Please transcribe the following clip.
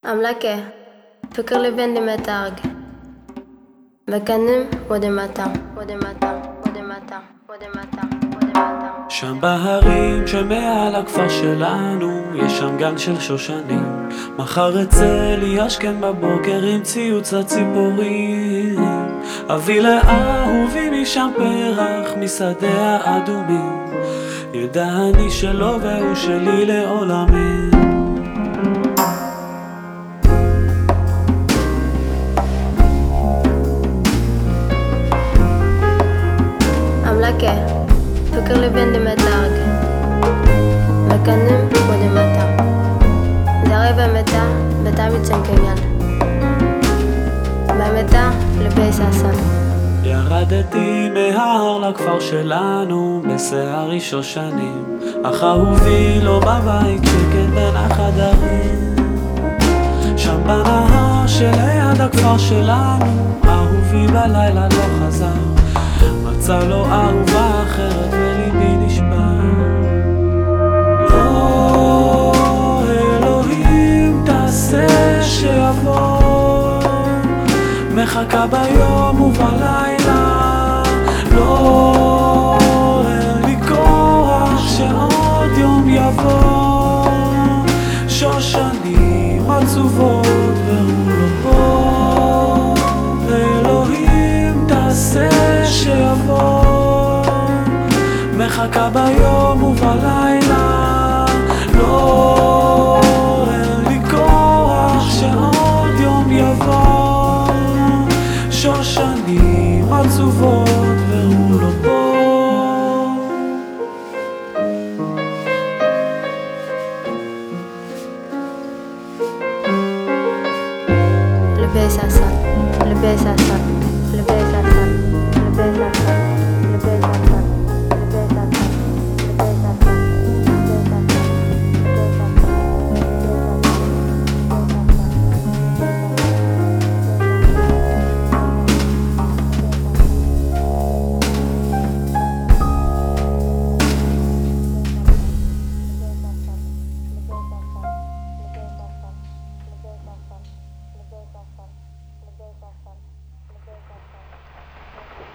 أملاكي فكر لي بين دمتارج مكنم ودمتا ودمتا ودمتا ودמטה שם בהרים שמעל הכפר שלנו יש שם גן של שושנים. מחר אצא לי אשכם בבוקר עם ציוץ הציפורים. אביא לאהובי משם פרח משדה האדומים. ידע אני שלו והוא שלי לעולמים. أملاكي فكر لي بين دمتارج مكنم ودמטה דרי במתה בטעם צ'נקניין במתה לבי ססן. ירדתי מההר לכפר שלנו בשערי שושנים. אך אהובי לא בבית שקט בין החדרים. שם בנהר שליד הכפר שלנו אהובי בלילה לא חזר. מצא לו אהובה אחרת וליבי נשבר. לא אלוהים תעשה שיבוא, מחכה ביום ובלילה. לא אין לי כוח שעוד יום יבוא. שושנים עצובות והוא לא פה. אלוהים תעשה שיבוא, מחכה ביום ובלילה. לא אין לי כוח שעוד יום יבוא. שושנים עצובות והוא לא פה. לבי ססן